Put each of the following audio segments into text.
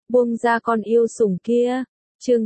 buông ra con yêu sủng kia. Chương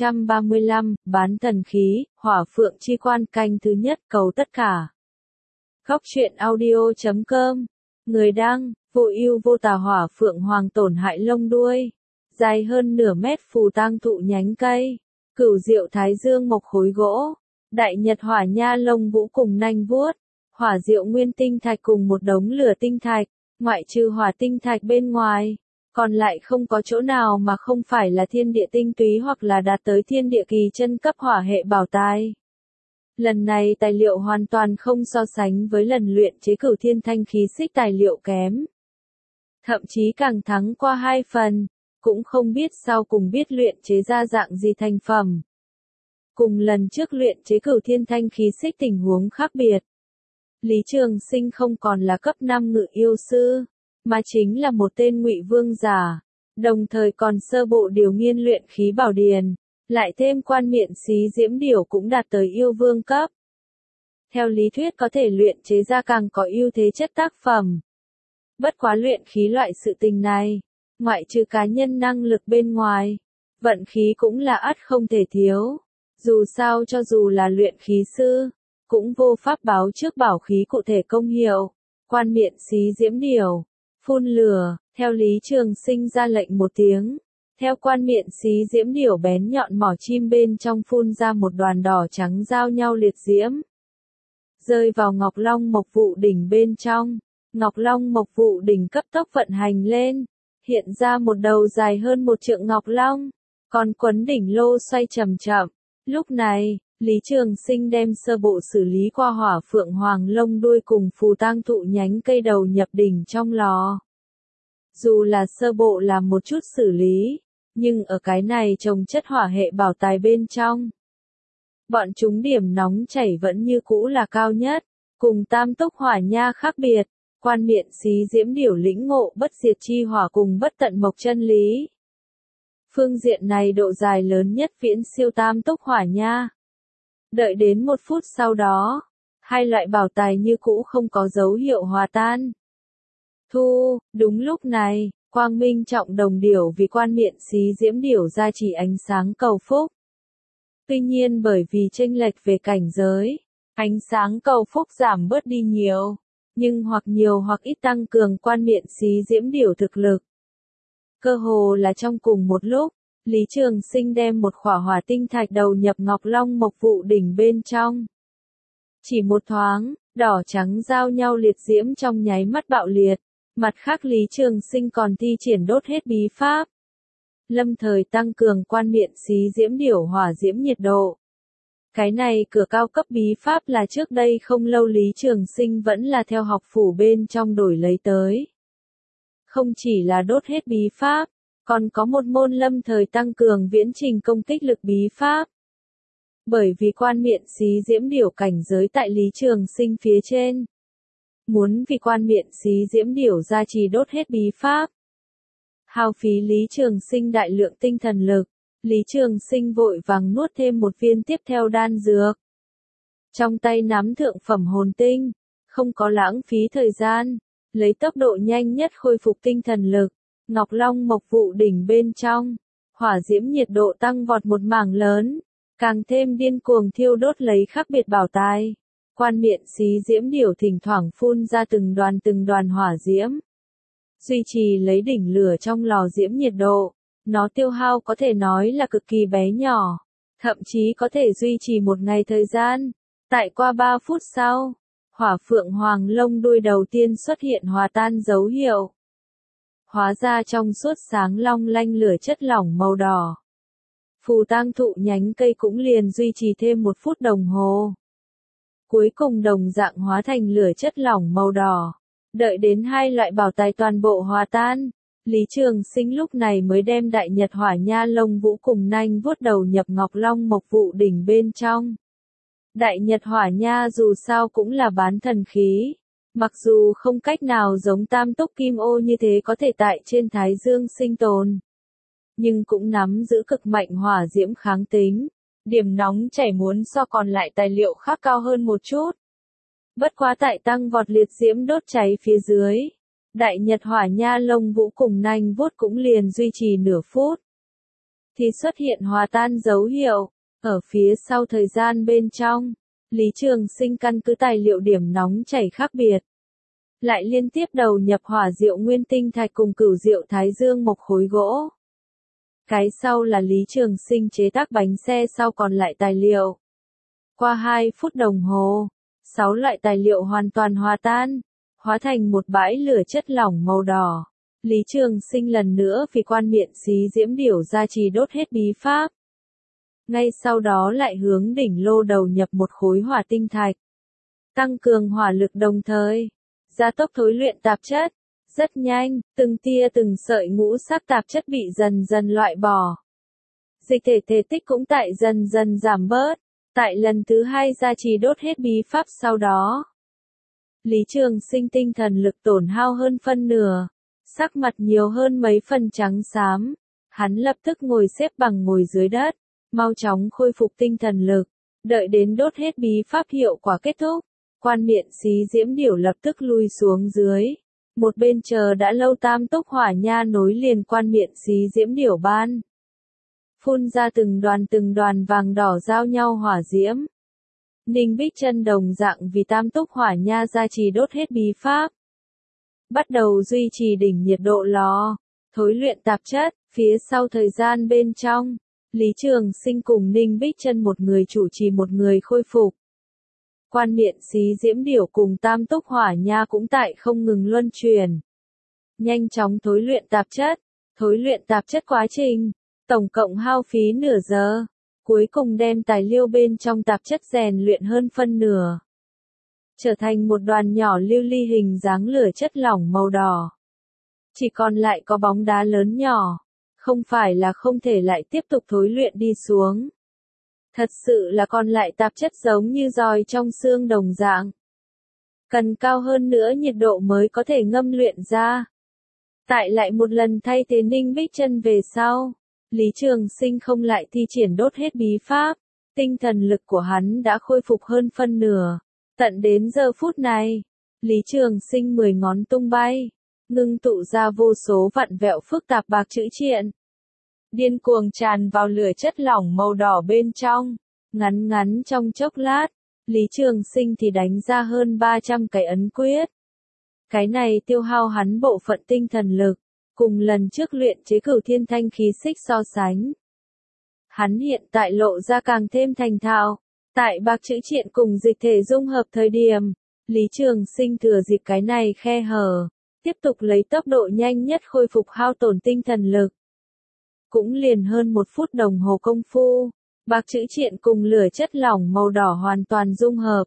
635, bán thần khí, Hỏa Phượng Chi Quan canh thứ nhất, cầu tất cả. Góc truyện audio.com. Người đăng, vô ưu vô tà Hỏa Phượng Hoàng tổn hại lông đuôi, dài hơn nửa mét phù tang thụ nhánh cây, cửu diệu thái dương mộc khối gỗ, đại nhật hỏa nha lông vũ cùng nanh vuốt, hỏa diệu nguyên tinh thạch cùng một đống lửa tinh thạch, ngoại trừ hỏa tinh thạch bên ngoài, còn lại không có chỗ nào mà không phải là thiên địa tinh túy hoặc là đạt tới thiên địa kỳ chân cấp hỏa hệ bảo tài. Lần này tài liệu hoàn toàn không so sánh với lần luyện chế cửu thiên thanh khí xích tài liệu kém. Thậm chí càng thắng qua 2 phần, cũng không biết sau cùng biết luyện chế ra dạng gì thành phẩm. Cùng lần trước luyện chế cửu thiên thanh khí xích tình huống khác biệt. Lý Trường Sinh không còn là cấp 5 ngự yêu sư, mà chính là một tên ngụy vương giả, đồng thời còn sơ bộ điều nghiên luyện khí bảo điền, lại thêm quan miện xí diễm điểu cũng đạt tới yêu vương cấp. Theo lý thuyết có thể luyện chế ra càng có ưu thế chất tác phẩm. Bất quá luyện khí loại sự tình này, ngoại trừ cá nhân năng lực bên ngoài, vận khí cũng là ắt không thể thiếu. Dù sao cho dù là luyện khí sư, cũng vô pháp báo trước bảo khí cụ thể công hiệu. Quan miện xí diễm điểu, phun lửa, theo Lý Trường Sinh ra lệnh một tiếng. Theo quan miện xí diễm điểu bén nhọn mỏ chim bên trong phun ra một đoàn đỏ trắng giao nhau liệt diễm. Rơi vào Ngọc Long Mộc Vụ Đỉnh bên trong. Ngọc Long Mộc Vụ Đỉnh cấp tốc vận hành lên. Hiện ra một đầu dài hơn 1 trượng Ngọc Long. Còn quấn đỉnh lô xoay chậm chậm. Lúc này, Lý Trường Sinh đem sơ bộ xử lý qua Hỏa Phượng Hoàng lông đuôi cùng phù tang thụ nhánh cây đầu nhập đỉnh trong lò. Dù là sơ bộ làm một chút xử lý, nhưng ở cái này trồng chất hỏa hệ bảo tài bên trong, bọn chúng điểm nóng chảy vẫn như cũ là cao nhất, cùng tam túc hỏa nha khác biệt, quan miện xí diễm điểu lĩnh ngộ bất diệt chi hỏa cùng bất tận mộc chân lý. Phương diện này độ dài lớn nhất viễn siêu tam túc hỏa nha. Đợi đến 1 phút sau đó, hai loại bảo tài như cũ không có dấu hiệu hòa tan. Đúng lúc này, quang minh trọng đồng điểu vì quan miện xí diễm điểu ra chỉ ánh sáng cầu phúc. Tuy nhiên bởi vì chênh lệch về cảnh giới, ánh sáng cầu phúc giảm bớt đi nhiều, nhưng hoặc nhiều hoặc ít tăng cường quan miện xí diễm điểu thực lực. Cơ hồ là trong cùng một lúc, Lý Trường Sinh đem một khỏa hỏa tinh thạch đầu nhập Ngọc Long Mộc Vụ Đỉnh bên trong. Chỉ một thoáng, đỏ trắng giao nhau liệt diễm trong nháy mắt bạo liệt. Mặt khác Lý Trường Sinh còn thi triển đốt hết bí pháp. Lâm thời tăng cường quan miện xí diễm điểu hỏa diễm nhiệt độ. Cái này cửa cao cấp bí pháp là trước đây không lâu Lý Trường Sinh vẫn là theo học phủ bên trong đổi lấy tới. Không chỉ là đốt hết bí pháp, còn có một môn lâm thời tăng cường viễn trình công kích lực bí pháp. Bởi vì quan miện xí diễm điểu cảnh giới tại Lý Trường Sinh phía trên. Muốn vì quan miện xí diễm điểu ra trì đốt hết bí pháp. Hao phí Lý Trường Sinh đại lượng tinh thần lực, Lý Trường Sinh vội vàng nuốt thêm một viên tiếp theo đan dược. Trong tay nắm thượng phẩm hồn tinh, không có lãng phí thời gian, lấy tốc độ nhanh nhất khôi phục tinh thần lực. Ngọc Long Mộc Vụ Đỉnh bên trong, hỏa diễm nhiệt độ tăng vọt một mảng lớn, càng thêm điên cuồng thiêu đốt lấy khác biệt bảo tài. Quan miện xí diễm điểu thỉnh thoảng phun ra từng đoàn hỏa diễm. Duy trì lấy đỉnh lửa trong lò diễm nhiệt độ, nó tiêu hao có thể nói là cực kỳ bé nhỏ, thậm chí có thể duy trì 1 ngày thời gian. Tại qua 3 phút sau, Hỏa Phượng Hoàng lông đuôi đầu tiên xuất hiện hòa tan dấu hiệu. Hóa ra trong suốt sáng long lanh lửa chất lỏng màu đỏ. Phù tang thụ nhánh cây cũng liền duy trì thêm 1 phút đồng hồ. Cuối cùng đồng dạng hóa thành lửa chất lỏng màu đỏ. Đợi đến hai loại bảo tài toàn bộ hòa tan, Lý Trường Sinh lúc này mới đem đại nhật hỏa nha lông vũ cùng nanh vuốt đầu nhập Ngọc Long Mộc Vụ Đỉnh bên trong. Đại nhật hỏa nha dù sao cũng là bán thần khí. Mặc dù không cách nào giống tam túc kim ô như thế có thể tại trên thái dương sinh tồn, nhưng cũng nắm giữ cực mạnh hỏa diễm kháng tính. Điểm nóng chảy muốn so còn lại tài liệu khác cao hơn một chút. Bất quá tại tăng vọt liệt diễm đốt cháy phía dưới, Đại Nhật Hỏa Nha lông vũ cùng nanh vuốt cũng liền duy trì nửa phút. Thì xuất hiện hòa tan dấu hiệu. Ở phía sau thời gian bên trong, Lý Trường Sinh căn cứ tài liệu điểm nóng chảy khác biệt. Lại liên tiếp đầu nhập hỏa diệu nguyên tinh thạch cùng cửu diệu thái dương mộc khối gỗ. Cái sau là Lý Trường Sinh chế tác bánh xe sau còn lại tài liệu. Qua 2 phút đồng hồ, 6 loại tài liệu hoàn toàn hòa tan, hóa thành một bãi lửa chất lỏng màu đỏ. Lý Trường Sinh lần nữa vì quan miện xí diễm điểu gia trì đốt hết bí pháp. Ngay sau đó lại hướng đỉnh lô đầu nhập một khối hỏa tinh thạch. Tăng cường hỏa lực đồng thời, gia tốc thối luyện tạp chất. Rất nhanh, từng tia từng sợi ngũ sắc tạp chất bị dần dần loại bỏ. Dịch thể thể tích cũng tại dần dần giảm bớt. Tại lần thứ 2 gia trì đốt hết bí pháp sau đó. Lý Trường Sinh tinh thần lực tổn hao hơn phân nửa. Sắc mặt nhiều hơn mấy phần trắng xám. Hắn lập tức ngồi xếp bằng ngồi dưới đất. Mau chóng khôi phục tinh thần lực. Đợi đến đốt hết bí pháp hiệu quả kết thúc. Quan miện xí diễm điểu lập tức lui xuống dưới. Một bên chờ đã lâu tam túc hỏa nha nối liền quan miện xí diễm điểu ban. Phun ra từng đoàn vàng đỏ giao nhau hỏa diễm. Ninh Bích Chân đồng dạng vì tam túc hỏa nha gia trì đốt hết bí pháp. Bắt đầu duy trì đỉnh nhiệt độ lò, thối luyện tạp chất, phía sau thời gian bên trong, Lý Trường Sinh cùng Ninh Bích Chân một người chủ trì một người khôi phục. Quan miện xí diễm điểu cùng tam túc hỏa nha cũng tại không ngừng luân chuyển. Nhanh chóng thối luyện tạp chất quá trình, tổng cộng hao phí nửa giờ, cuối cùng đem tài liệu bên trong tạp chất rèn luyện hơn phân nửa. Trở thành một đoàn nhỏ lưu ly hình dáng lửa chất lỏng màu đỏ. Chỉ còn lại có bóng đá lớn nhỏ, không phải là không thể lại tiếp tục thối luyện đi xuống. Thật sự là còn lại tạp chất giống như giòi trong xương đồng dạng. Cần cao hơn nữa nhiệt độ mới có thể ngâm luyện ra. Tại lại một lần thay thế Ninh Bích Chân về sau, Lý Trường Sinh không lại thi triển đốt hết bí pháp, tinh thần lực của hắn đã khôi phục hơn phân nửa. Tận đến giờ phút này, Lý Trường Sinh 10 ngón tung bay, ngưng tụ ra vô số vặn vẹo phức tạp bạc chữ triện. Điên cuồng tràn vào lửa chất lỏng màu đỏ bên trong, ngắn trong chốc lát, Lý Trường Sinh thì đánh ra hơn 300 cái ấn quyết. Cái này tiêu hao hắn bộ phận tinh thần lực, cùng lần trước luyện chế cửu thiên thanh khí xích so sánh. Hắn hiện tại lộ ra càng thêm thành thạo, tại bạc chữ triện cùng dịch thể dung hợp thời điểm, Lý Trường Sinh thừa dịp cái này khe hở, tiếp tục lấy tốc độ nhanh nhất khôi phục hao tổn tinh thần lực. Cũng liền hơn 1 phút đồng hồ công phu, bạc chữ triện cùng lửa chất lỏng màu đỏ hoàn toàn dung hợp.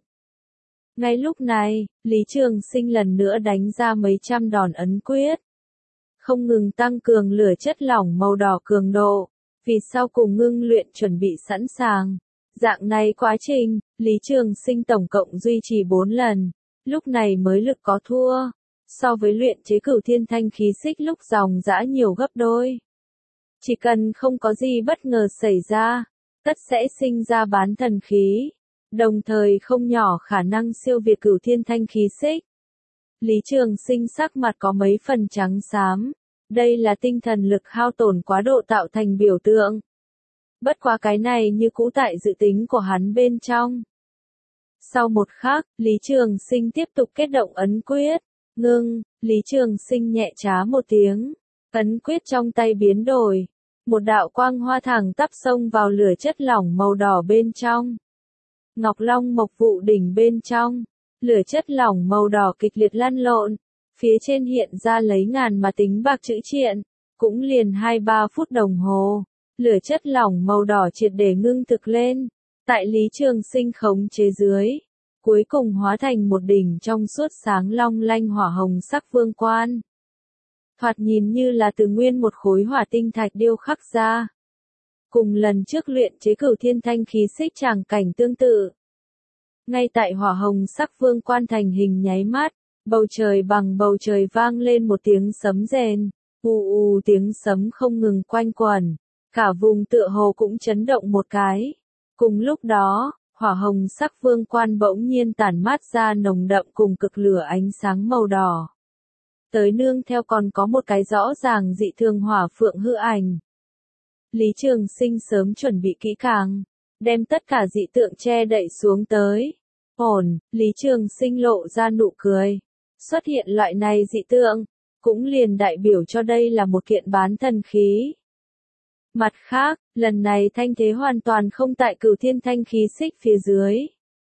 Ngay lúc này, Lý Trường Sinh lần nữa đánh ra mấy trăm đòn ấn quyết. Không ngừng tăng cường lửa chất lỏng màu đỏ cường độ, vì sau cùng ngưng luyện chuẩn bị sẵn sàng. Dạng này quá trình, Lý Trường Sinh tổng cộng duy trì 4 lần, lúc này mới lực có thua, so với luyện chế cửu thiên thanh khí xích lúc dòng dã nhiều gấp đôi. Chỉ cần không có gì bất ngờ xảy ra, tất sẽ sinh ra bán thần khí, đồng thời không nhỏ khả năng siêu việt cửu thiên thanh khí xích. Lý Trường Sinh sắc mặt có mấy phần trắng xám, đây là tinh thần lực hao tổn quá độ tạo thành biểu tượng. Bất quá cái này như cũ tại dự tính của hắn bên trong. Sau một khắc, Lý Trường Sinh tiếp tục kết động ấn quyết, Lý Trường Sinh nhẹ trá một tiếng, ấn quyết trong tay biến đổi, một đạo quang hoa thẳng tắp xông vào lửa chất lỏng màu đỏ bên trong. Ngọc Long Mộc Vụ đỉnh bên trong, lửa chất lỏng màu đỏ kịch liệt lăn lộn, phía trên hiện ra lấy ngàn mà tính bạc chữ triện, cũng liền 2-3 phút đồng hồ, lửa chất lỏng màu đỏ triệt để ngưng thực lên, tại Lý Trường Sinh khống chế dưới, cuối cùng hóa thành một đỉnh trong suốt sáng long lanh hỏa hồng sắc vương quan. Thoạt nhìn như là từ nguyên một khối hỏa tinh thạch điêu khắc ra. Cùng lần trước luyện chế cửu thiên thanh khí xích tràng cảnh tương tự. Ngay tại hỏa hồng sắc vương quan thành hình nháy mắt, bầu trời bằng bầu trời vang lên một tiếng sấm rền, tiếng sấm không ngừng quanh quẩn, cả vùng tựa hồ cũng chấn động một cái. Cùng lúc đó, hỏa hồng sắc vương quan bỗng nhiên tản mát ra nồng đậm cùng cực lửa ánh sáng màu đỏ. tới nương theo còn có một cái rõ ràng dị thường hỏa phượng hư ảnh. Lý Trường Sinh sớm chuẩn bị kỹ càng, đem tất cả dị tượng che đậy xuống tới. Ổn, Lý Trường Sinh lộ ra nụ cười. Xuất hiện loại này dị tượng, cũng liền đại biểu cho đây là một kiện bán thần khí. Mặt khác, lần này thanh thế hoàn toàn không tại Cửu Thiên Thanh khí xích phía dưới.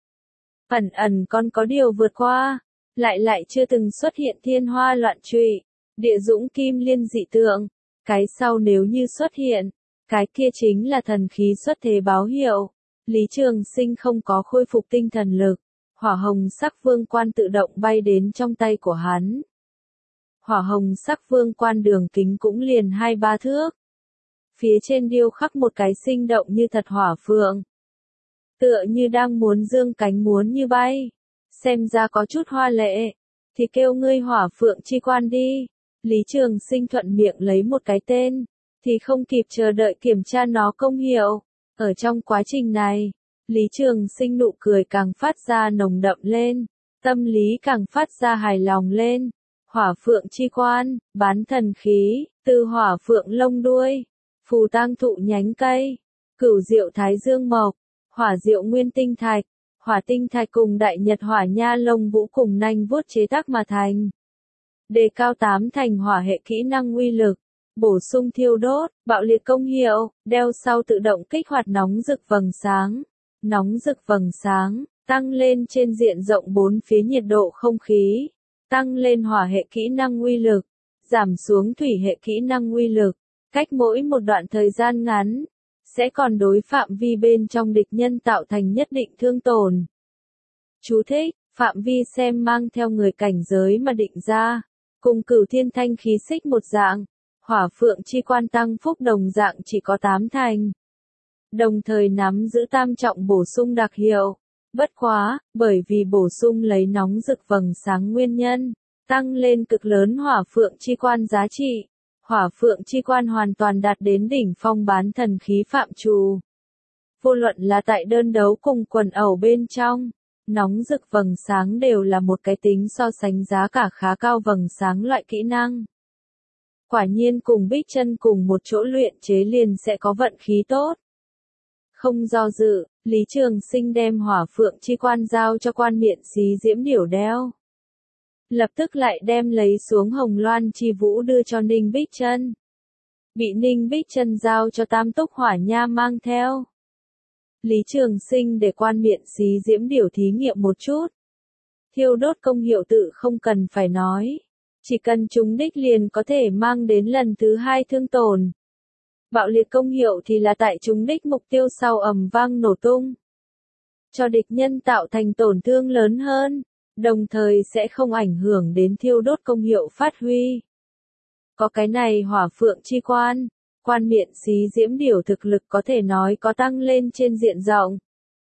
Ẩn ẩn còn có điều vượt qua, lại chưa từng xuất hiện thiên hoa loạn trụy, địa dũng kim liên dị tượng. Cái sau nếu như xuất hiện, cái kia chính là thần khí xuất thế báo hiệu. Lý Trường Sinh không có khôi phục tinh thần lực, hỏa hồng sắc vương quan tự động bay đến trong tay của hắn. Hỏa hồng sắc vương quan đường kính cũng liền 2-3 thước. Phía trên điêu khắc một cái sinh động như thật hỏa phượng. Tựa như đang muốn dương cánh muốn như bay. Xem ra có chút hoa lệ. Thì kêu ngươi hỏa phượng chi quan đi. Lý Trường Sinh thuận miệng lấy một cái tên. Thì không kịp chờ đợi kiểm tra nó công hiệu. Ở trong quá trình này, Lý Trường Sinh nụ cười càng phát ra nồng đậm lên. Tâm lý càng phát ra hài lòng lên. Hỏa phượng chi quan, bán thần khí, từ hỏa phượng lông đuôi, phù tang thụ nhánh cây, cửu diệu thái dương mộc, hỏa diệu nguyên tinh thạch, hỏa tinh thạch cùng đại nhật hỏa nha lông vũ cùng nanh vuốt chế tác mà thành. Đề cao 8 thành hỏa hệ kỹ năng uy lực, bổ sung thiêu đốt, bạo liệt công hiệu, đeo sau tự động kích hoạt nóng rực vầng sáng. Nóng rực vầng sáng, tăng lên trên diện rộng 4 phía nhiệt độ không khí. Tăng lên hỏa hệ kỹ năng uy lực, giảm xuống thủy hệ kỹ năng uy lực, cách mỗi một đoạn thời gian ngắn, sẽ còn đối phạm vi bên trong địch nhân tạo thành nhất định thương tổn. Chú thích, phạm vi xem mang theo người cảnh giới mà định ra, cùng Cửu Thiên Thanh khí xích một dạng, hỏa phượng chi quan tăng phúc đồng dạng chỉ có 8 thành. Đồng thời nắm giữ tam trọng bổ sung đặc hiệu. Bất quá, bởi vì bổ sung lấy nóng rực vầng sáng nguyên nhân, tăng lên cực lớn hỏa phượng chi quan giá trị. Hỏa phượng chi quan hoàn toàn đạt đến đỉnh phong bán thần khí phạm trù. Vô luận là tại đơn đấu cùng quần ẩu bên trong, nóng rực vầng sáng đều là một cái tính so sánh giá cả khá cao vầng sáng loại kỹ năng. Quả nhiên cùng Bích Chân cùng một chỗ luyện chế liền sẽ có vận khí tốt. Không do dự, Lý Trường Sinh đem hỏa phượng chi quan giao cho quan miện xí diễm điểu đeo. Lập tức lại đem lấy xuống hồng loan chi vũ đưa cho Ninh Bích Chân. Bị Ninh Bích Chân giao cho tam túc hỏa nha mang theo. Lý Trường Sinh để quan miện xí diễm điểu thí nghiệm một chút. Thiêu đốt công hiệu tự không cần phải nói. Chỉ cần trúng đích liền có thể mang đến lần thứ 2 thương tổn. Bạo liệt công hiệu thì là tại trúng đích mục tiêu sau ầm vang nổ tung. Cho địch nhân tạo thành tổn thương lớn hơn, đồng thời sẽ không ảnh hưởng đến thiêu đốt công hiệu phát huy. Có cái này hỏa phượng chi quan, quan miện xí diễm điểu thực lực có thể nói có tăng lên trên diện rộng.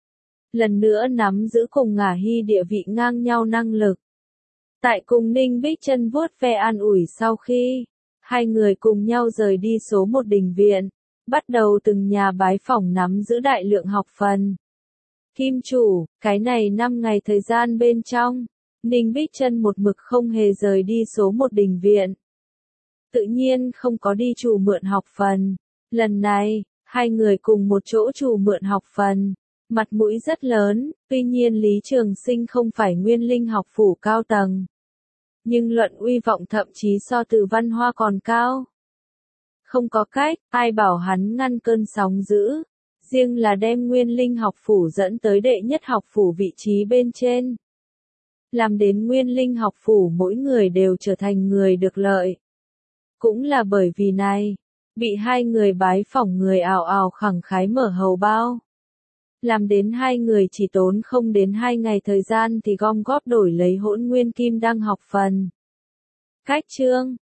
Lần nữa nắm giữ cùng Ngả Hy địa vị ngang nhau năng lực. Tại cùng Ninh Bích Chân vuốt ve an ủi sau khi, hai người cùng nhau rời đi số 1 đình viện, bắt đầu từng nhà bái phỏng nắm giữ đại lượng học phần. Kim chủ, cái này 5 ngày thời gian bên trong, Ninh Bích Chân một mực không hề rời đi số 1 đình viện. Tự nhiên không có đi chủ mượn học phần. Lần này, hai người cùng một chỗ chủ mượn học phần. Mặt mũi rất lớn, tuy nhiên Lý Trường Sinh không phải Nguyên Linh học phủ cao tầng. Nhưng luận uy vọng thậm chí so Từ Văn Hoa còn cao. Không có cách, ai bảo hắn ngăn cơn sóng dữ. Riêng là đem Nguyên Linh học phủ dẫn tới đệ nhất học phủ vị trí bên trên. Làm đến Nguyên Linh học phủ mỗi người đều trở thành người được lợi. Cũng là bởi vì này, bị hai người bái phỏng người ào ào khẳng khái mở hầu bao. Làm đến hai người chỉ tốn không đến 2 ngày thời gian thì gom góp đổi lấy hỗn nguyên kim đăng học phần. Cách chương